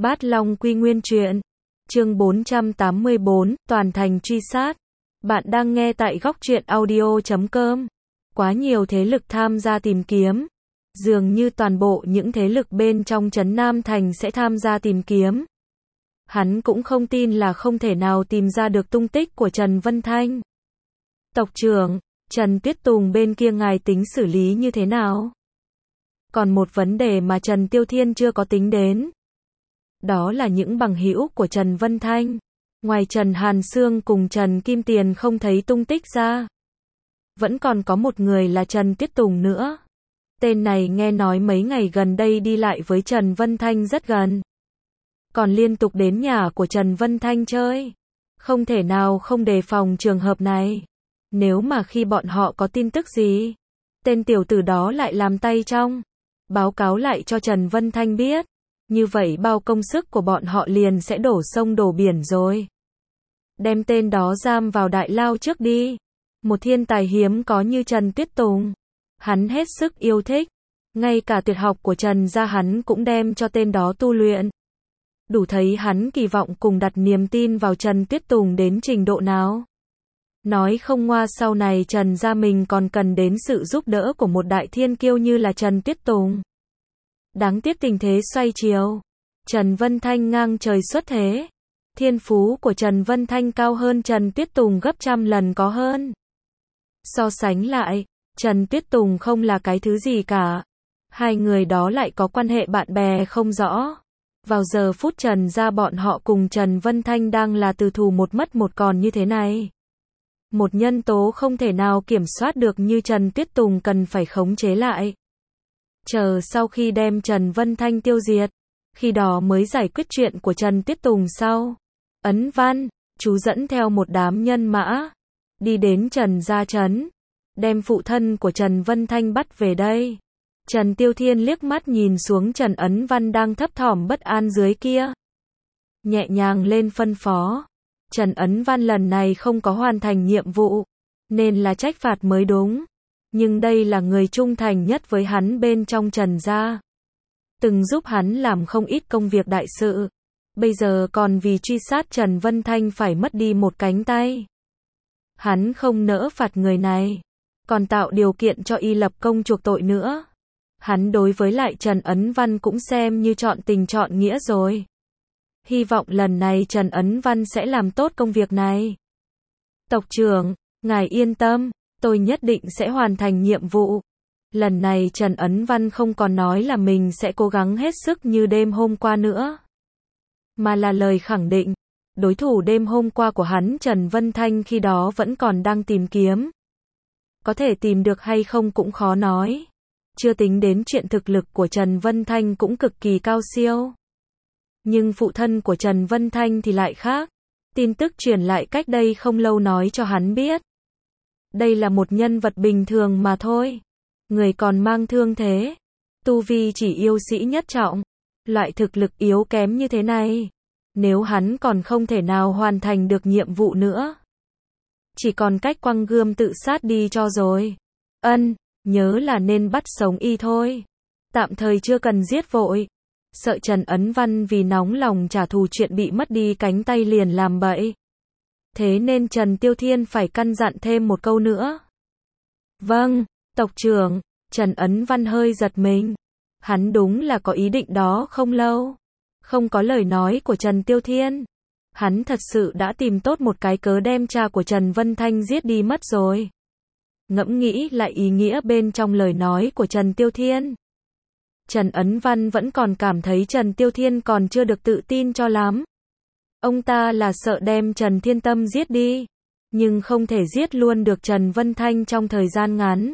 Bát Long Quy Nguyên truyện. Chương 484, toàn thành truy sát. Bạn đang nghe tại góc truyện audio.com. Quá nhiều thế lực tham gia tìm kiếm. Dường như toàn bộ những thế lực bên trong trấn Nam Thành sẽ tham gia tìm kiếm. Hắn cũng không tin là không thể nào tìm ra được tung tích của Trần Vân Thanh. Tộc trưởng, Trần Tuyết Tùng bên kia ngài tính xử lý như thế nào? Còn một vấn đề mà Trần Tiêu Thiên chưa có tính đến. Đó là những bằng hữu của Trần Vân Thanh. Ngoài Trần Hàn Sương cùng Trần Kim Tiền không thấy tung tích ra. Vẫn còn có một người là Trần Tuyết Tùng nữa. Tên này nghe nói mấy ngày gần đây đi lại với Trần Vân Thanh rất gần. Còn liên tục đến nhà của Trần Vân Thanh chơi. Không thể nào không đề phòng trường hợp này. Nếu mà khi bọn họ có tin tức gì, tên tiểu tử đó lại làm tay trong, báo cáo lại cho Trần Vân Thanh biết. Như vậy bao công sức của bọn họ liền sẽ đổ sông đổ biển rồi. Đem tên đó giam vào đại lao trước đi. Một thiên tài hiếm có như Trần Tuyết Tùng. Hắn hết sức yêu thích. Ngay cả tuyệt học của Trần gia hắn cũng đem cho tên đó tu luyện. Đủ thấy hắn kỳ vọng cùng đặt niềm tin vào Trần Tuyết Tùng đến trình độ nào. Nói không ngoa sau này Trần gia mình còn cần đến sự giúp đỡ của một đại thiên kiêu như là Trần Tuyết Tùng. Đáng tiếc tình thế xoay chiều. Trần Vân Thanh ngang trời xuất thế. Thiên phú của Trần Vân Thanh cao hơn Trần Tuyết Tùng gấp trăm lần có hơn. So sánh lại, Trần Tuyết Tùng không là cái thứ gì cả. Hai người đó lại có quan hệ bạn bè không rõ. Vào giờ phút Trần gia bọn họ cùng Trần Vân Thanh đang là từ thù một mất một còn như thế này. Một nhân tố không thể nào kiểm soát được như Trần Tuyết Tùng cần phải khống chế lại. Chờ sau khi đem Trần Vân Thanh tiêu diệt, khi đó mới giải quyết chuyện của Trần Tuyết Tùng sau. Ấn Văn, chú dẫn theo một đám nhân mã, đi đến Trần gia trấn, đem phụ thân của Trần Vân Thanh bắt về đây. Trần Tiêu Thiên liếc mắt nhìn xuống Trần Ấn Văn đang thấp thỏm bất an dưới kia. Nhẹ nhàng lên phân phó. Trần Ấn Văn lần này không có hoàn thành nhiệm vụ, nên là trách phạt mới đúng. Nhưng đây là người trung thành nhất với hắn bên trong Trần gia. Từng giúp hắn làm không ít công việc đại sự. Bây giờ còn vì truy sát Trần Vân Thanh phải mất đi một cánh tay. Hắn không nỡ phạt người này, còn tạo điều kiện cho y lập công chuộc tội nữa. Hắn đối với lại Trần Ấn Văn cũng xem như chọn tình chọn nghĩa rồi. Hy vọng lần này Trần Ấn Văn sẽ làm tốt công việc này. Tộc trưởng, ngài yên tâm, tôi nhất định sẽ hoàn thành nhiệm vụ. Lần này Trần Ấn Văn không còn nói là mình sẽ cố gắng hết sức như đêm hôm qua nữa. Mà là lời khẳng định. Đối thủ đêm hôm qua của hắn Trần Vân Thanh khi đó vẫn còn đang tìm kiếm. Có thể tìm được hay không cũng khó nói. Chưa tính đến chuyện thực lực của Trần Vân Thanh cũng cực kỳ cao siêu. Nhưng phụ thân của Trần Vân Thanh thì lại khác. Tin tức truyền lại cách đây không lâu nói cho hắn biết. Đây là một nhân vật bình thường mà thôi. Người còn mang thương thế. Tu vi chỉ yêu sĩ nhất trọng. Loại thực lực yếu kém như thế này. Nếu hắn còn không thể nào hoàn thành được nhiệm vụ nữa. Chỉ còn cách quăng gươm tự sát đi cho rồi. Nhớ là nên bắt sống y thôi. Tạm thời chưa cần giết vội. Sợ Trần Ấn Văn vì nóng lòng trả thù chuyện bị mất đi cánh tay liền làm bậy. Thế nên Trần Tiêu Thiên phải căn dặn thêm một câu nữa. Vâng, tộc trưởng. Trần Ấn Văn hơi giật mình. Hắn đúng là có ý định đó không lâu. Không có lời nói của Trần Tiêu Thiên. Hắn thật sự đã tìm tốt một cái cớ đem cha của Trần Vân Thanh giết đi mất rồi. Ngẫm nghĩ lại ý nghĩa bên trong lời nói của Trần Tiêu Thiên. Trần Ấn Văn vẫn còn cảm thấy Trần Tiêu Thiên còn chưa được tự tin cho lắm. Ông ta là sợ đem Trần Thiên Tâm giết đi. Nhưng không thể giết luôn được Trần Vân Thanh trong thời gian ngắn.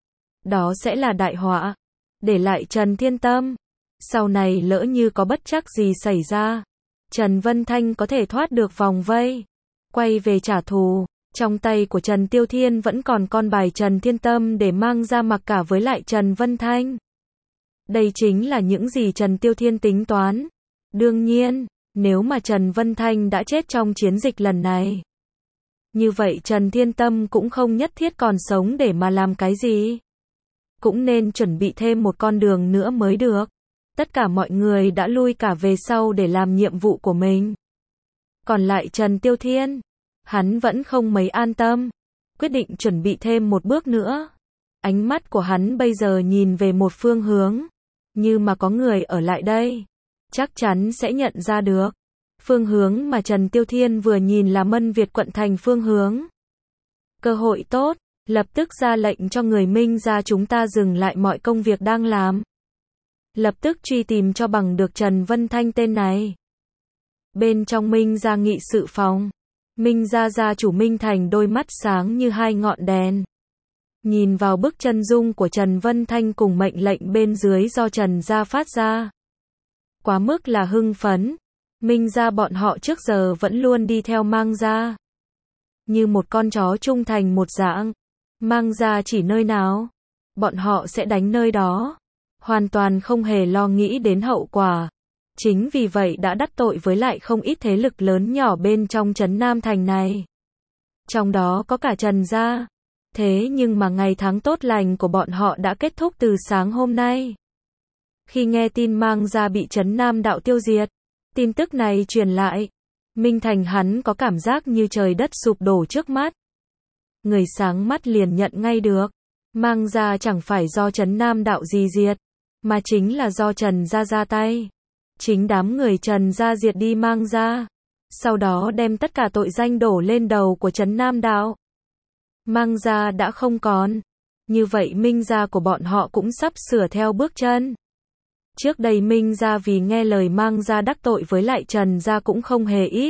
Đó sẽ là đại họa. Để lại Trần Thiên Tâm. Sau này lỡ như có bất trắc gì xảy ra. Trần Vân Thanh có thể thoát được vòng vây. Quay về trả thù. Trong tay của Trần Tiêu Thiên vẫn còn con bài Trần Thiên Tâm để mang ra mặc cả với lại Trần Vân Thanh. Đây chính là những gì Trần Tiêu Thiên tính toán. Đương nhiên, nếu mà Trần Vân Thanh đã chết trong chiến dịch lần này. Như vậy Trần Thiên Tâm cũng không nhất thiết còn sống để mà làm cái gì. Cũng nên chuẩn bị thêm một con đường nữa mới được. Tất cả mọi người đã lui cả về sau để làm nhiệm vụ của mình. Còn lại Trần Tiêu Thiên, hắn vẫn không mấy an tâm, quyết định chuẩn bị thêm một bước nữa. Ánh mắt của hắn bây giờ nhìn về một phương hướng, như mà có người ở lại đây, chắc chắn sẽ nhận ra được. Phương hướng mà Trần Tiêu Thiên vừa nhìn là Mân Việt quận thành phương hướng. Cơ hội tốt, lập tức ra lệnh cho người Minh gia chúng ta dừng lại mọi công việc đang làm. Lập tức truy tìm cho bằng được Trần Vân Thanh tên này. Bên trong Minh gia nghị sự phòng, Minh gia gia chủ Minh Thành đôi mắt sáng như hai ngọn đèn. Nhìn vào bức chân dung của Trần Vân Thanh cùng mệnh lệnh bên dưới do Trần gia phát ra. Quá mức là hưng phấn. Minh gia bọn họ trước giờ vẫn luôn đi theo Mang gia. Như một con chó trung thành một dạng. Mang gia chỉ nơi nào, bọn họ sẽ đánh nơi đó. Hoàn toàn không hề lo nghĩ đến hậu quả. Chính vì vậy đã đắc tội với lại không ít thế lực lớn nhỏ bên trong trấn Nam Thành này. Trong đó có cả Trần gia. Thế nhưng mà ngày tháng tốt lành của bọn họ đã kết thúc từ sáng hôm nay. Khi nghe tin Mang gia bị trấn Nam đạo tiêu diệt, tin tức này truyền lại, Minh Thành hắn có cảm giác như trời đất sụp đổ trước mắt. Người sáng mắt liền nhận ngay được, Mang gia chẳng phải do trấn Nam đạo gì diệt, mà chính là do Trần gia ra tay. Chính đám người Trần gia diệt đi Mang gia, sau đó đem tất cả tội danh đổ lên đầu của trấn Nam đạo. Mang gia đã không còn, như vậy Minh gia của bọn họ cũng sắp sửa theo bước chân. Trước đây Minh gia vì nghe lời Mang gia đắc tội với lại Trần gia cũng không hề ít.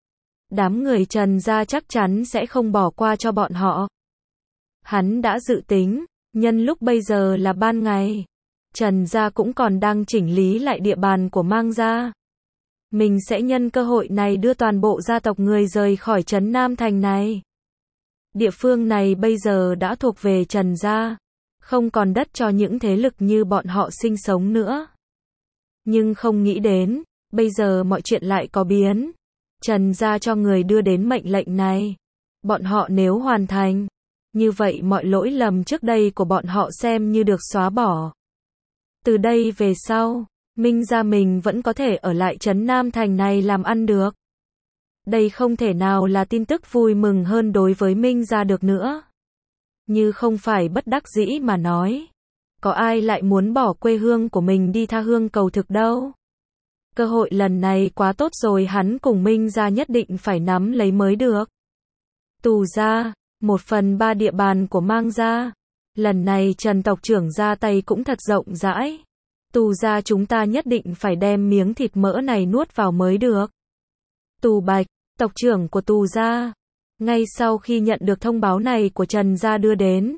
Đám người Trần gia chắc chắn sẽ không bỏ qua cho bọn họ. Hắn đã dự tính, nhân lúc bây giờ là ban ngày, Trần gia cũng còn đang chỉnh lý lại địa bàn của Mang gia. Mình sẽ nhân cơ hội này đưa toàn bộ gia tộc người rời khỏi trấn Nam Thành này. Địa phương này bây giờ đã thuộc về Trần gia, không còn đất cho những thế lực như bọn họ sinh sống nữa. Nhưng không nghĩ đến, bây giờ mọi chuyện lại có biến. Trần gia cho người đưa đến mệnh lệnh này. Bọn họ nếu hoàn thành, như vậy mọi lỗi lầm trước đây của bọn họ xem như được xóa bỏ. Từ đây về sau, Minh gia mình vẫn có thể ở lại trấn Nam Thành này làm ăn được. Đây không thể nào là tin tức vui mừng hơn đối với Minh gia được nữa. Như không phải bất đắc dĩ mà nói, có ai lại muốn bỏ quê hương của mình đi tha hương cầu thực đâu. Cơ hội lần này quá tốt rồi, hắn cùng Minh gia nhất định phải nắm lấy mới được. Tù gia, 1/3 địa bàn của Mang gia. Lần này Trần tộc trưởng ra tay cũng thật rộng rãi. Tù gia chúng ta nhất định phải đem miếng thịt mỡ này nuốt vào mới được. Tù Bạch, tộc trưởng của Tù gia, ngay sau khi nhận được thông báo này của Trần gia đưa đến,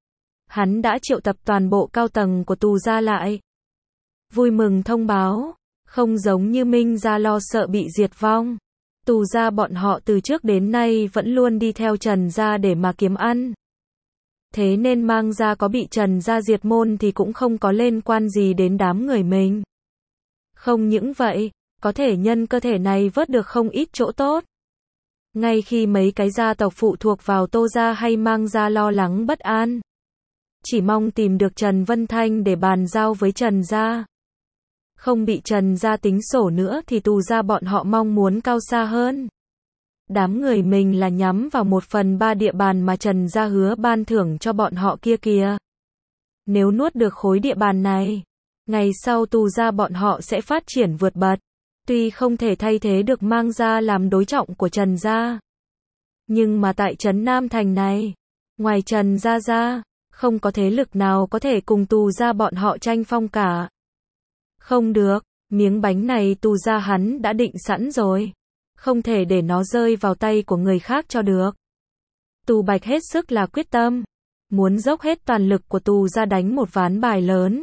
hắn đã triệu tập toàn bộ cao tầng của Tù gia lại. Vui mừng thông báo, không giống như Minh gia lo sợ bị diệt vong. Tù gia bọn họ từ trước đến nay vẫn luôn đi theo Trần gia để mà kiếm ăn. Thế nên Mang gia có bị Trần gia diệt môn thì cũng không có liên quan gì đến đám người mình. Không những vậy, có thể nhân cơ thể này vớt được không ít chỗ tốt. Ngay khi mấy cái gia tộc phụ thuộc vào Tô gia hay Mang gia lo lắng bất an, chỉ mong tìm được Trần Vân Thanh để bàn giao với Trần gia. Không bị Trần gia tính sổ nữa thì Tù gia bọn họ mong muốn cao xa hơn. Đám người mình là nhắm vào 1/3 địa bàn mà Trần gia hứa ban thưởng cho bọn họ kia kìa. Nếu nuốt được khối địa bàn này, ngày sau Tù gia bọn họ sẽ phát triển vượt bật. Tuy không thể thay thế được Mang gia làm đối trọng của Trần gia, nhưng mà tại trấn Nam Thành này, ngoài Trần gia ra, không có thế lực nào có thể cùng Tù gia bọn họ tranh phong cả. Không được, miếng bánh này Tù gia hắn đã định sẵn rồi, không thể để nó rơi vào tay của người khác cho được. Tù Bạch hết sức là quyết tâm, muốn dốc hết toàn lực của Tù gia đánh một ván bài lớn.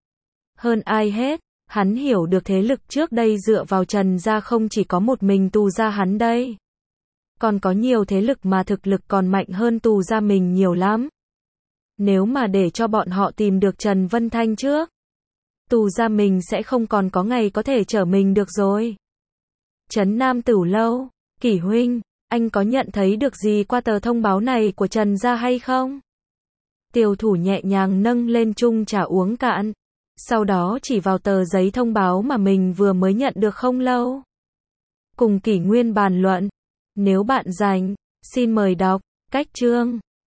Hơn ai hết, hắn hiểu được thế lực trước đây dựa vào Trần gia không chỉ có một mình Tù gia hắn đây. Còn có nhiều thế lực mà thực lực còn mạnh hơn Tù gia mình nhiều lắm. Nếu mà để cho bọn họ tìm được Trần Vân Thanh trước, Tù gia mình sẽ không còn có ngày có thể trở mình được rồi. Trấn Nam Tửu Lâu, Kỷ huynh, anh có nhận thấy được gì qua tờ thông báo này của Trần gia hay không? Tiểu thủ nhẹ nhàng nâng lên chung trà uống cạn, Sau đó chỉ vào tờ giấy thông báo mà mình vừa mới nhận được không lâu. Cùng kỷ nguyên bàn luận. Nếu bạn rảnh, xin mời đọc. Cách chương